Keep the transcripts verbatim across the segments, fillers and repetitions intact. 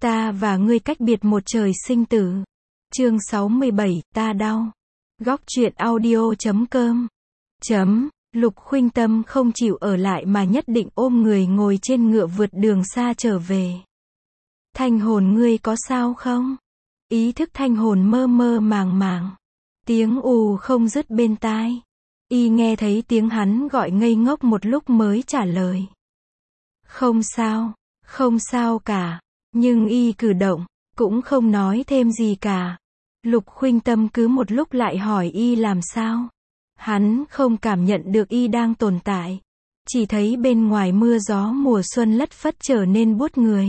Ta và ngươi cách biệt một trời sinh tử. Chương sáu mươi bảy, ta đau. Góc truyện audio chấm com. Chấm. Lục Khuynh Tâm không chịu ở lại mà nhất định ôm người ngồi trên ngựa vượt đường xa trở về. Thanh hồn ngươi có sao không? Ý thức thanh hồn mơ mơ màng màng. Tiếng ù không dứt bên tai. Y nghe thấy tiếng hắn gọi ngây ngốc một lúc mới trả lời. Không sao, không sao cả. Nhưng y cử động, cũng không nói thêm gì cả. Lục Khuynh Tâm cứ một lúc lại hỏi y làm sao. Hắn không cảm nhận được y đang tồn tại. Chỉ thấy bên ngoài mưa gió mùa xuân lất phất trở nên buốt người.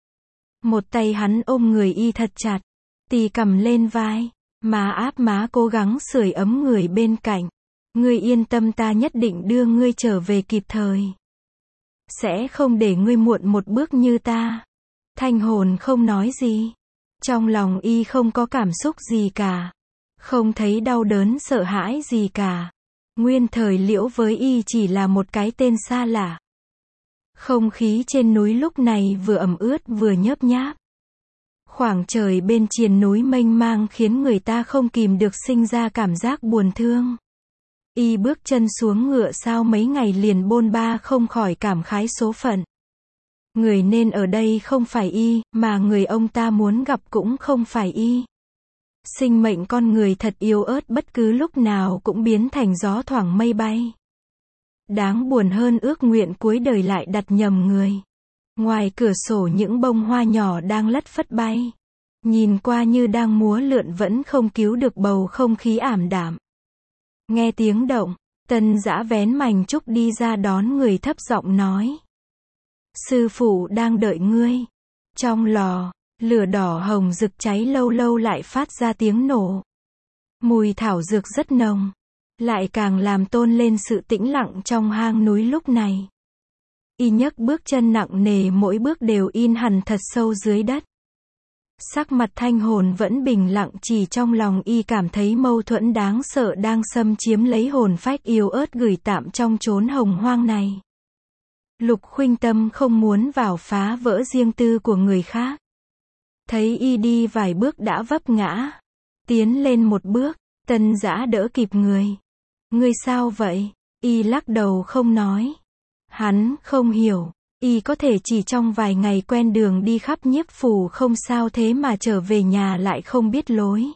Một tay hắn ôm người y thật chặt, tì cầm lên vai, má áp má cố gắng sưởi ấm người bên cạnh. Ngươi yên tâm, ta nhất định đưa ngươi trở về kịp thời. Sẽ không để ngươi muộn một bước như ta. Thanh hồn không nói gì. Trong lòng y không có cảm xúc gì cả. Không thấy đau đớn sợ hãi gì cả. Nguyên Thời Liễu với y chỉ là một cái tên xa lạ. Không khí trên núi lúc này vừa ẩm ướt vừa nhớp nháp. Khoảng trời bên triền núi mênh mang khiến người ta không kìm được sinh ra cảm giác buồn thương. Y bước chân xuống ngựa sao mấy ngày liền bôn ba không khỏi cảm khái số phận. Người nên ở đây không phải y, mà người ông ta muốn gặp cũng không phải y. Sinh mệnh con người thật yếu ớt, bất cứ lúc nào cũng biến thành gió thoảng mây bay. Đáng buồn hơn, ước nguyện cuối đời lại đặt nhầm người. Ngoài cửa sổ những bông hoa nhỏ đang lất phất bay. Nhìn qua như đang múa lượn vẫn không cứu được bầu không khí ảm đạm. Nghe tiếng động, Tân Dã vén mành trúc đi ra đón người, thấp giọng nói. Sư phụ đang đợi ngươi. Trong lò, lửa đỏ hồng rực cháy lâu lâu lại phát ra tiếng nổ. Mùi thảo dược rất nồng, lại càng làm tôn lên sự tĩnh lặng trong hang núi lúc này. Y nhấc bước chân nặng nề, mỗi bước đều in hằn thật sâu dưới đất. Sắc mặt thanh hồn vẫn bình lặng, chỉ trong lòng y cảm thấy mâu thuẫn đáng sợ đang xâm chiếm lấy hồn phách yếu ớt gửi tạm trong chốn hồng hoang này. Lục Khuynh Tâm không muốn vào phá vỡ riêng tư của người khác. Thấy y đi vài bước đã vấp ngã. Tiến lên một bước, Tân Dã đỡ kịp người. Ngươi sao vậy? Y lắc đầu không nói. Hắn không hiểu, y có thể chỉ trong vài ngày quen đường đi khắp nhiếp phủ không sao, thế mà trở về nhà lại không biết lối.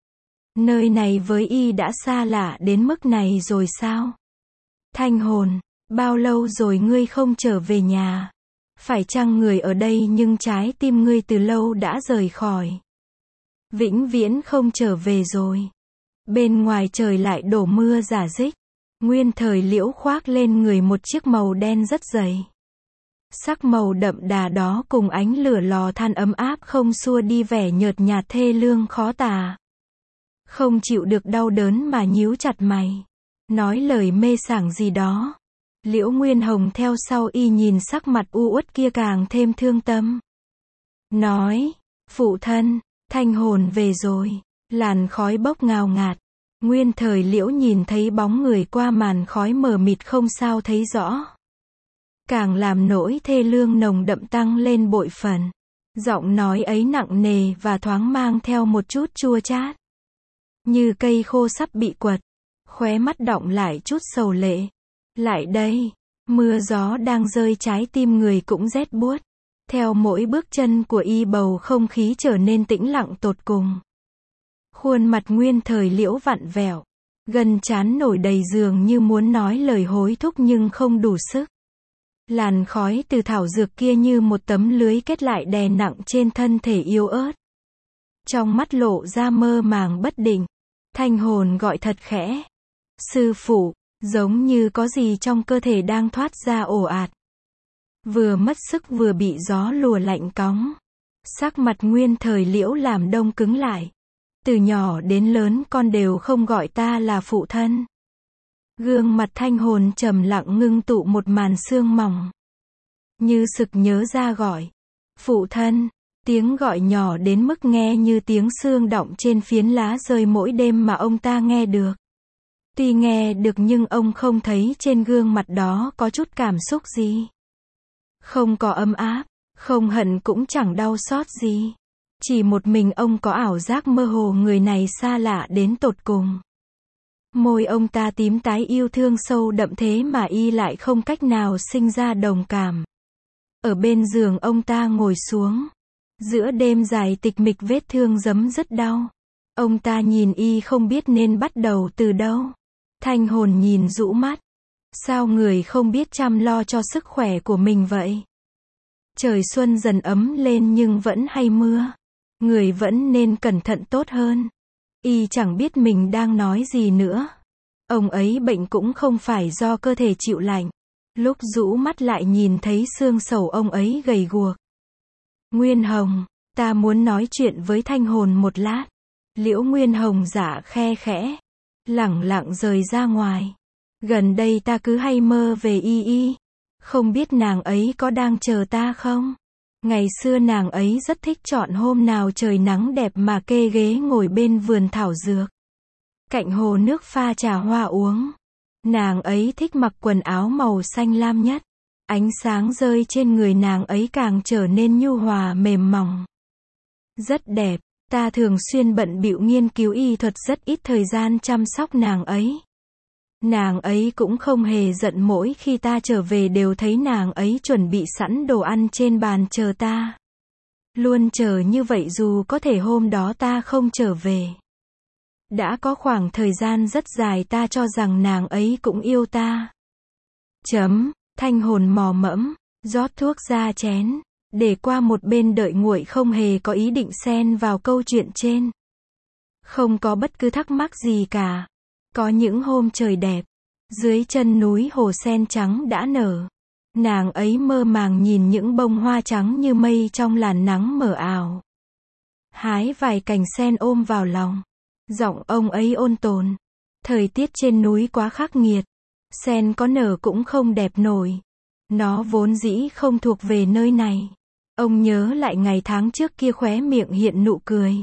Nơi này với y đã xa lạ đến mức này rồi sao? Thanh hồn, bao lâu rồi ngươi không trở về nhà? Phải chăng người ở đây nhưng trái tim ngươi từ lâu đã rời khỏi? Vĩnh viễn không trở về rồi. Bên ngoài trời lại đổ mưa rả rích. Nguyên Thời Liễu khoác lên người một chiếc màu đen rất dày. Sắc màu đậm đà đó cùng ánh lửa lò than ấm áp không xua đi vẻ nhợt nhạt thê lương khó tả. Không chịu được đau đớn mà nhíu chặt mày, nói lời mê sảng gì đó. Liễu Nguyên Hồng theo sau y nhìn sắc mặt u uất kia càng thêm thương tâm. Nói, phụ thân, thanh hồn về rồi. Làn khói bốc ngào ngạt. Nguyên Thời Liễu nhìn thấy bóng người qua màn khói mờ mịt không sao thấy rõ. Càng làm nỗi thê lương nồng đậm tăng lên bội phần. Giọng nói ấy nặng nề và thoáng mang theo một chút chua chát. Như cây khô sắp bị quật. Khóe mắt đọng lại chút sầu lệ. Lại đây, mưa gió đang rơi, trái tim người cũng rét buốt. Theo mỗi bước chân của y bầu không khí trở nên tĩnh lặng tột cùng. Khuôn mặt Nguyên Thời Liễu vặn vẹo. Gân trán nổi đầy dường như muốn nói lời hối thúc nhưng không đủ sức. Làn khói từ thảo dược kia như một tấm lưới kết lại đè nặng trên thân thể yếu ớt. Trong mắt lộ ra mơ màng bất định. Thanh hồn gọi thật khẽ. Sư phụ, giống như có gì trong cơ thể đang thoát ra ồ ạt. Vừa mất sức vừa bị gió lùa lạnh cóng. Sắc mặt Nguyên Thời Liễu làm đông cứng lại. Từ nhỏ đến lớn con đều không gọi ta là phụ thân. Gương mặt thanh hồn trầm lặng ngưng tụ một màn sương mỏng. Như sực nhớ ra gọi. Phụ thân, tiếng gọi nhỏ đến mức nghe như tiếng sương đọng trên phiến lá rơi mỗi đêm mà ông ta nghe được. Tuy nghe được nhưng ông không thấy trên gương mặt đó có chút cảm xúc gì. Không có ấm áp, Không hận cũng chẳng đau xót gì. Chỉ một mình ông có ảo giác mơ hồ người này xa lạ đến tột cùng. Môi ông ta tím tái yêu thương sâu đậm thế mà y lại không cách nào sinh ra đồng cảm. Ở bên giường ông ta ngồi xuống. Giữa đêm dài tịch mịch vết thương giấm dứt đau. Ông ta nhìn y không biết nên bắt đầu từ đâu. Thanh hồn nhìn rũ mắt. Sao người không biết chăm lo cho sức khỏe của mình vậy? Trời xuân dần ấm lên nhưng vẫn hay mưa. Người vẫn nên cẩn thận tốt hơn. Y chẳng biết mình đang nói gì nữa. Ông ấy bệnh cũng không phải do cơ thể chịu lạnh. Lúc rũ mắt lại nhìn thấy xương sầu ông ấy gầy guộc. Nguyên Hồng, ta muốn nói chuyện với Thanh hồn một lát. Liễu Nguyên Hồng dạ khe khẽ. Lẳng lặng rời ra ngoài. Gần đây ta cứ hay mơ về y y. Không biết nàng ấy có đang chờ ta không? Ngày xưa nàng ấy rất thích chọn hôm nào trời nắng đẹp mà kê ghế ngồi bên vườn thảo dược. Cạnh hồ nước pha trà hoa uống. Nàng ấy thích mặc quần áo màu xanh lam nhất. Ánh sáng rơi trên người nàng ấy càng trở nên nhu hòa mềm mỏng. Rất đẹp, ta thường xuyên bận bịu nghiên cứu y thuật rất ít thời gian chăm sóc nàng ấy. Nàng ấy cũng không hề giận mỗi khi ta trở về đều thấy nàng ấy chuẩn bị sẵn đồ ăn trên bàn chờ ta. Luôn chờ như vậy dù có thể hôm đó ta không trở về. Đã có khoảng thời gian rất dài ta cho rằng nàng ấy cũng yêu ta. Chấm, Thanh hồn mò mẫm, rót thuốc ra chén, để qua một bên đợi nguội không hề có ý định xen vào câu chuyện trên. Không có bất cứ thắc mắc gì cả. Có những hôm trời đẹp, dưới chân núi hồ sen trắng đã nở. Nàng ấy mơ màng nhìn những bông hoa trắng như mây trong làn nắng mờ ảo. Hái vài cành sen ôm vào lòng. Giọng ông ấy ôn tồn. Thời tiết trên núi quá khắc nghiệt. Sen có nở cũng không đẹp nổi. Nó vốn dĩ không thuộc về nơi này. Ông nhớ lại ngày tháng trước kia khóe miệng hiện nụ cười.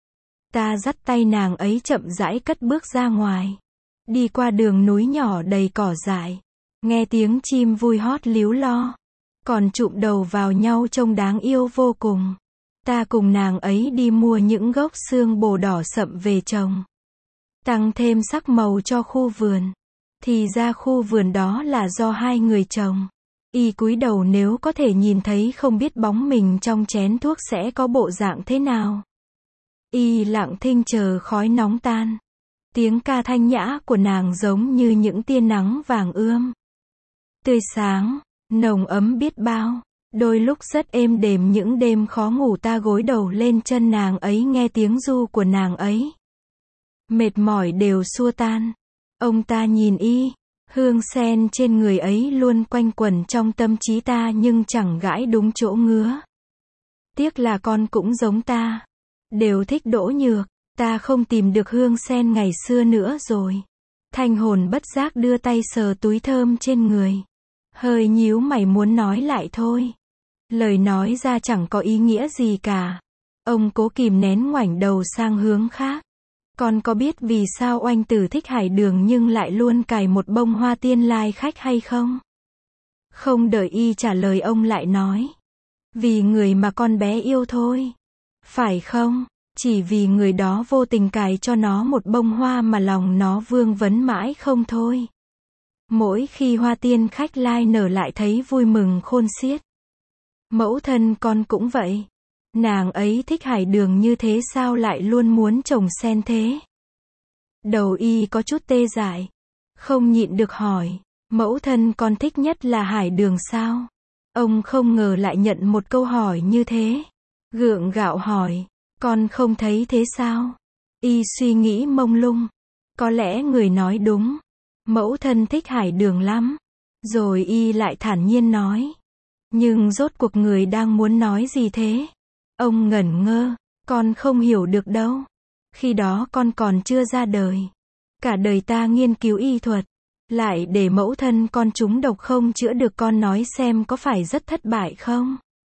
Ta dắt tay nàng ấy chậm rãi cất bước ra ngoài. Đi qua đường núi nhỏ đầy cỏ dại. Nghe tiếng chim vui hót líu lo. Còn chụm đầu vào nhau trông đáng yêu vô cùng. Ta cùng nàng ấy đi mua những gốc xương bồ đỏ sậm về trồng. Tăng thêm sắc màu cho khu vườn. Thì ra khu vườn đó là do hai người trồng. Y cúi đầu nếu có thể nhìn thấy không biết bóng mình trong chén thuốc sẽ có bộ dạng thế nào. Y lặng thinh chờ khói nóng tan. Tiếng ca thanh nhã của nàng giống như những tia nắng vàng ươm. Tươi sáng, nồng ấm biết bao. Đôi lúc rất êm đềm những đêm khó ngủ ta gối đầu lên chân nàng ấy nghe tiếng ru của nàng ấy. Mệt mỏi đều xua tan. Ông ta nhìn y. Hương sen trên người ấy luôn quanh quẩn trong tâm trí ta nhưng chẳng gãi đúng chỗ ngứa. Tiếc là con cũng giống ta. Đều thích Đỗ Nhược. Ta không tìm được hương sen ngày xưa nữa rồi. Thanh hồn bất giác đưa tay sờ túi thơm trên người. Hơi nhíu mày muốn nói lại thôi. Lời nói ra chẳng có ý nghĩa gì cả. Ông cố kìm nén ngoảnh đầu sang hướng khác. Con có biết vì sao oanh tử thích hải đường nhưng lại luôn cài một bông hoa tiên lai khách hay không? Không đợi y trả lời ông lại nói. Vì người mà con bé yêu thôi. Phải không? Chỉ vì người đó vô tình cài cho nó một bông hoa mà lòng nó vương vấn mãi không thôi. Mỗi khi hoa tiên khách lai nở lại thấy vui mừng khôn xiết. Mẫu thân con cũng vậy. Nàng ấy thích hải đường như thế sao lại luôn muốn trồng sen thế? Đầu y có chút tê dại. Không nhịn được hỏi. Mẫu thân con thích nhất là hải đường sao? Ông không ngờ lại nhận một câu hỏi như thế. Gượng gạo hỏi. Con không thấy thế sao? Y suy nghĩ mông lung. Có lẽ người nói đúng. Mẫu thân thích hải đường lắm. Rồi y lại thản nhiên nói. Nhưng rốt cuộc người đang muốn nói gì thế? Ông ngẩn ngơ. Con không hiểu được đâu. Khi đó con còn chưa ra đời. Cả đời ta nghiên cứu y thuật. Lại để mẫu thân con trúng độc không chữa được, con nói xem có phải rất thất bại không?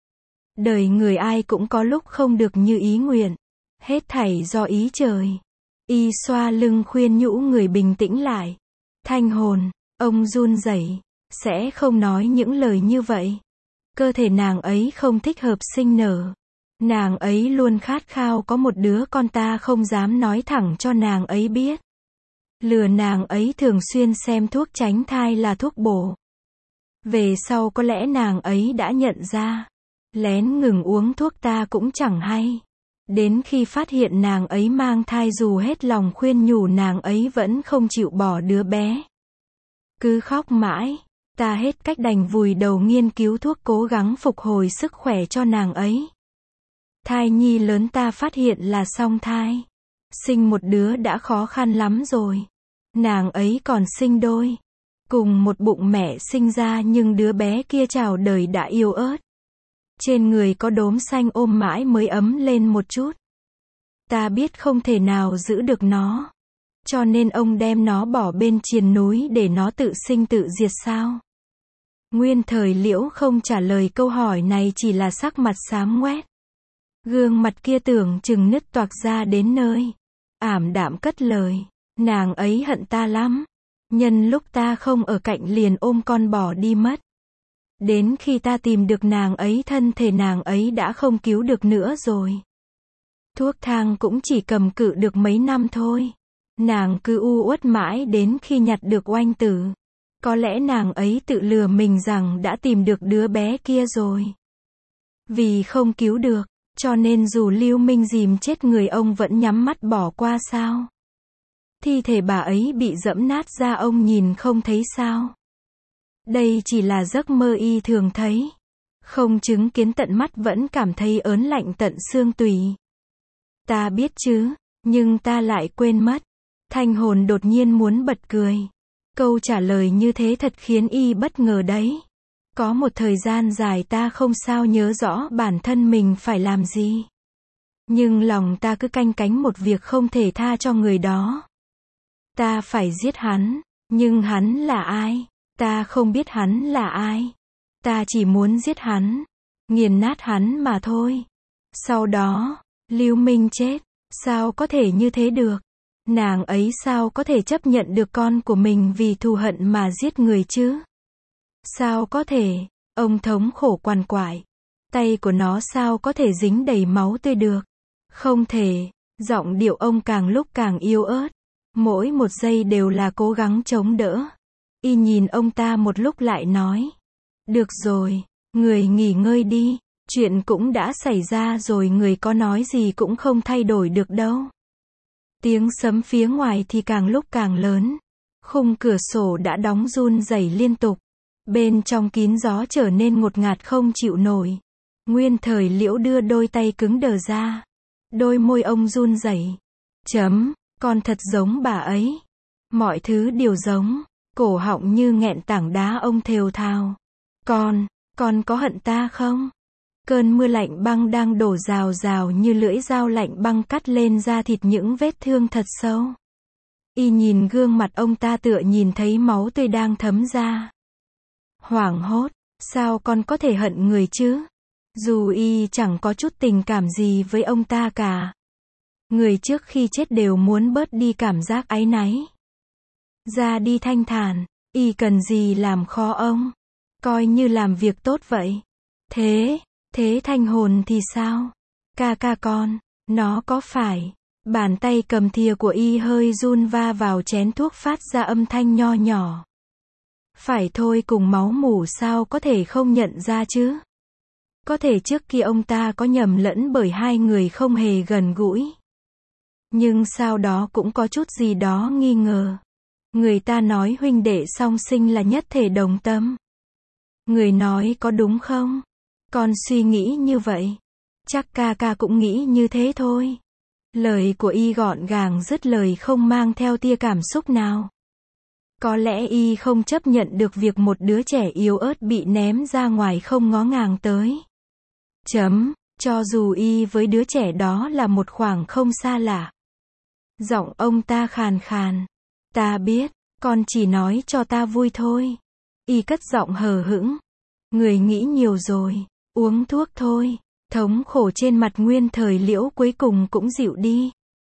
Đời người ai cũng có lúc không được như ý nguyện. Hết thảy do ý trời. Y xoa lưng khuyên nhủ người bình tĩnh lại. Thanh hồn, ông run rẩy, sẽ không nói những lời như vậy. Cơ thể nàng ấy không thích hợp sinh nở. Nàng ấy luôn khát khao có một đứa con, ta không dám nói thẳng cho nàng ấy biết. Lừa nàng ấy thường xuyên xem thuốc tránh thai là thuốc bổ. Về sau có lẽ nàng ấy đã nhận ra. Lén ngừng uống thuốc ta cũng chẳng hay. Đến khi phát hiện nàng ấy mang thai, dù hết lòng khuyên nhủ nàng ấy vẫn không chịu bỏ đứa bé. Cứ khóc mãi. Ta hết cách đành vùi đầu nghiên cứu thuốc, cố gắng phục hồi sức khỏe cho nàng ấy. Thai nhi lớn ta phát hiện là song thai. Sinh một đứa đã khó khăn lắm rồi. Nàng ấy còn sinh đôi. Cùng một bụng mẹ sinh ra, nhưng đứa bé kia chào đời đã yếu ớt. Trên người có đốm xanh, ôm mãi mới ấm lên một chút. Ta biết không thể nào giữ được nó. Cho nên ông đem nó bỏ bên triền núi để nó tự sinh tự diệt sao? Nguyên Thời Liễu không trả lời câu hỏi này, chỉ là sắc mặt xám ngoét. Gương mặt kia tưởng chừng nứt toạc ra đến nơi. Ảm đạm cất lời. Nàng ấy hận ta lắm. Nhân lúc ta không ở cạnh liền ôm con bỏ đi mất. Đến khi ta tìm được nàng ấy, thân thể nàng ấy đã không cứu được nữa rồi. Thuốc thang cũng chỉ cầm cự được mấy năm thôi. Nàng cứ u uất mãi đến khi nhặt được oanh tử. Có lẽ nàng ấy tự lừa mình rằng đã tìm được đứa bé kia rồi. Vì không cứu được, cho nên dù Lưu Minh dìm chết người, ông vẫn nhắm mắt bỏ qua sao? Thi thể bà ấy bị giẫm nát ra, ông nhìn không thấy sao? Đây chỉ là giấc mơ y thường thấy. Không chứng kiến tận mắt vẫn cảm thấy ớn lạnh tận xương tủy. Ta biết chứ, nhưng ta lại quên mất. Thanh Hồn đột nhiên muốn bật cười. Câu trả lời như thế thật khiến y bất ngờ đấy. Có một thời gian dài ta không sao nhớ rõ bản thân mình phải làm gì. Nhưng lòng ta cứ canh cánh một việc không thể tha cho người đó. Ta phải giết hắn. Nhưng hắn là ai? Ta không biết hắn là ai. Ta chỉ muốn giết hắn. Nghiền nát hắn mà thôi. Sau đó, Lưu Minh chết. Sao có thể như thế được? Nàng ấy sao có thể chấp nhận được con của mình vì thù hận mà giết người chứ? Sao có thể? Ông thống khổ quằn quại. Tay của nó sao có thể dính đầy máu tươi được? Không thể. Giọng điệu ông càng lúc càng yếu ớt. Mỗi một giây đều là cố gắng chống đỡ. Y nhìn ông ta một lúc lại nói. Được rồi, người nghỉ ngơi đi. Chuyện cũng đã xảy ra rồi, người có nói gì cũng không thay đổi được đâu. Tiếng sấm phía ngoài thì càng lúc càng lớn. Khung cửa sổ đã đóng run rẩy liên tục. Bên trong kín gió trở nên ngột ngạt không chịu nổi. Nguyên Thời Liễu đưa đôi tay cứng đờ ra. Đôi môi ông run rẩy. Chấm, con thật giống bà ấy. Mọi thứ đều giống. Cổ họng như nghẹn tảng đá, ông thều thào. Con, con có hận ta không? Cơn mưa lạnh băng đang đổ rào rào như lưỡi dao lạnh băng cắt lên da thịt những vết thương thật sâu. Y nhìn gương mặt ông ta tựa nhìn thấy máu tươi đang thấm ra. Hoảng hốt, sao con có thể hận người chứ? Dù y chẳng có chút tình cảm gì với ông ta cả. Người trước khi chết đều muốn bớt đi cảm giác áy náy. Ra đi thanh thản, y cần gì làm khó ông? Coi như làm việc tốt vậy. Thế, thế Thanh Hồn thì sao? Ca ca con, nó có phải? Bàn tay cầm thìa của y hơi run va vào chén thuốc phát ra âm thanh nho nhỏ. Phải thôi, cùng máu mủ sao có thể không nhận ra chứ? Có thể trước kia ông ta có nhầm lẫn bởi hai người không hề gần gũi. Nhưng sau đó cũng có chút gì đó nghi ngờ. Người ta nói huynh đệ song sinh là nhất thể đồng tâm. Người nói có đúng không? Con suy nghĩ như vậy. Chắc ca ca cũng nghĩ như thế thôi. Lời của y gọn gàng dứt lời, không mang theo tia cảm xúc nào. Có lẽ y không chấp nhận được việc một đứa trẻ yếu ớt bị ném ra ngoài không ngó ngàng tới. Chấm, cho dù y với đứa trẻ đó là một khoảng không xa lạ. Giọng ông ta khàn khàn. Ta biết, con chỉ nói cho ta vui thôi. Y cất giọng hờ hững. Người nghĩ nhiều rồi, uống thuốc thôi. Thống khổ trên mặt Nguyên Thời Liễu cuối cùng cũng dịu đi.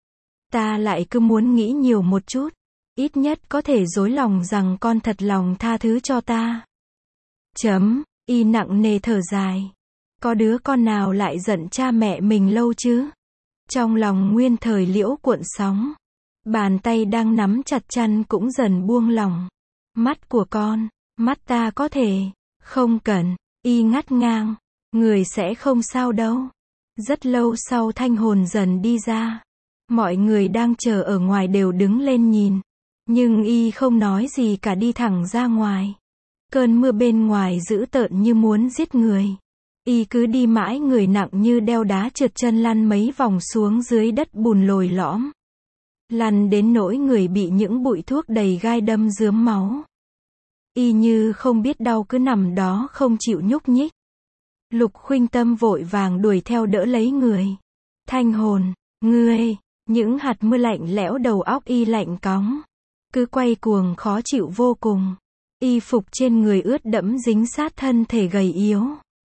Ta lại cứ muốn nghĩ nhiều một chút. Ít nhất có thể dối lòng rằng con thật lòng tha thứ cho ta. Chấm, Y nặng nề thở dài. Có đứa con nào lại giận cha mẹ mình lâu chứ? Trong lòng nguyên thời liễu cuộn sóng. Bàn tay đang nắm chặt chăn cũng dần buông lỏng. Mắt của con, mắt ta có thể, không cần, Y ngắt ngang. Người sẽ không sao đâu. Rất lâu sau Thanh Hồn dần đi ra. Mọi người đang chờ ở ngoài đều đứng lên nhìn. Nhưng Y không nói gì cả đi thẳng ra ngoài. Cơn mưa bên ngoài dữ tợn như muốn giết người. Y cứ đi mãi người nặng như đeo đá trượt chân lăn mấy vòng xuống dưới đất bùn lồi lõm. Lăn đến nỗi người bị những bụi thuốc đầy gai đâm rướm máu. Y như không biết đau cứ nằm đó không chịu nhúc nhích. Lục Khuynh Tâm vội vàng đuổi theo đỡ lấy người. Thanh Hồn, ngươi, những hạt mưa lạnh lẽo đầu óc Y lạnh cóng. Cứ quay cuồng khó chịu vô cùng. Y phục trên người ướt đẫm dính sát thân thể gầy yếu.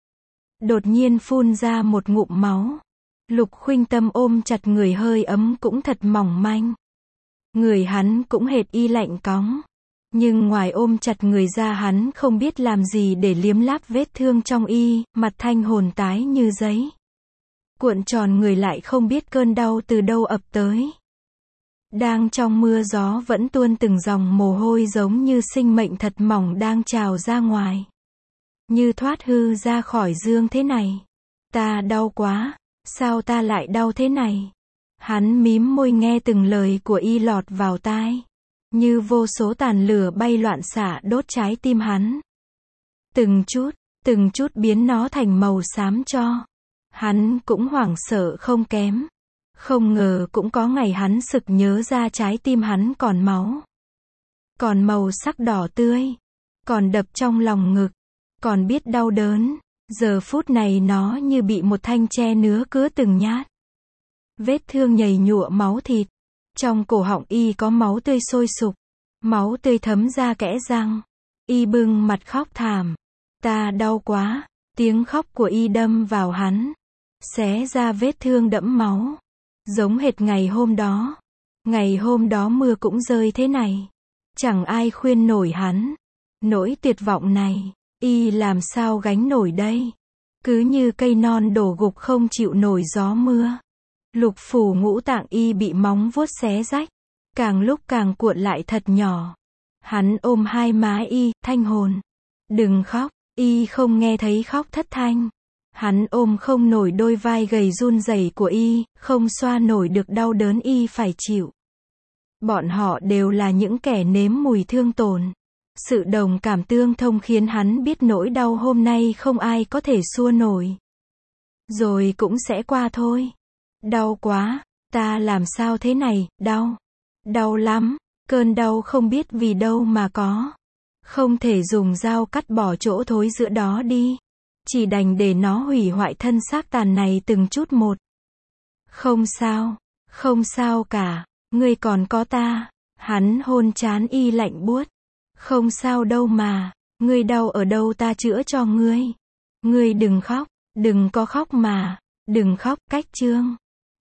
Đột nhiên phun ra một ngụm máu. Lục Khuynh Tâm ôm chặt người hơi ấm cũng thật mỏng manh. Người hắn cũng hệt Y lạnh cóng. Nhưng ngoài ôm chặt người ra hắn không biết làm gì để liếm láp vết thương trong Y, mặt Thanh Hồn tái như giấy. Cuộn tròn người lại không biết cơn đau từ đâu ập tới. Đang trong mưa gió vẫn tuôn từng dòng mồ hôi giống như sinh mệnh thật mỏng đang trào ra ngoài. Như thoát hư ra khỏi dương thế này. Ta đau quá, sao ta lại đau thế này? Hắn mím môi nghe từng lời của Y lọt vào tai. Như vô số tàn lửa bay loạn xạ đốt trái tim hắn. Từng chút, từng chút biến nó thành màu xám cho. Hắn cũng hoảng sợ không kém. Không ngờ cũng có ngày hắn sực nhớ ra trái tim hắn còn máu. Còn màu sắc đỏ tươi. Còn đập trong lòng ngực. Còn biết đau đớn. Giờ phút này nó như bị một thanh tre nứa cứa từng nhát. Vết thương nhầy nhụa máu thịt. Trong cổ họng Y có máu tươi sôi sục. Máu tươi thấm ra kẽ răng. Y bưng mặt khóc thảm. Ta đau quá. Tiếng khóc của Y đâm vào hắn. Xé ra vết thương đẫm máu. Giống hệt ngày hôm đó. Ngày hôm đó mưa cũng rơi thế này. Chẳng ai khuyên nổi hắn. Nỗi tuyệt vọng này, Y làm sao gánh nổi đây? Cứ như cây non đổ gục không chịu nổi gió mưa. Lục phủ ngũ tạng Y bị móng vuốt xé rách. Càng lúc càng cuộn lại thật nhỏ. Hắn ôm hai má Y, Thanh Hồn. Đừng khóc, Y không nghe thấy khóc thất thanh. Hắn ôm không nổi đôi vai gầy run rẩy của Y, không xoa nổi được đau đớn Y phải chịu. Bọn họ đều là những kẻ nếm mùi thương tổn. Sự đồng cảm tương thông khiến hắn biết nỗi đau hôm nay không ai có thể xua nổi. Rồi cũng sẽ qua thôi. Đau quá, ta làm sao thế này, đau. Đau lắm, cơn đau không biết vì đâu mà có. Không thể dùng dao cắt bỏ chỗ thối giữa đó đi. Chỉ đành để nó hủy hoại thân xác tàn này từng chút một. Không sao, không sao cả, ngươi còn có ta. Hắn hôn trán Y lạnh buốt. Không sao đâu mà, ngươi đau ở đâu ta chữa cho ngươi. Ngươi đừng khóc, đừng có khóc mà, đừng khóc, cách chương.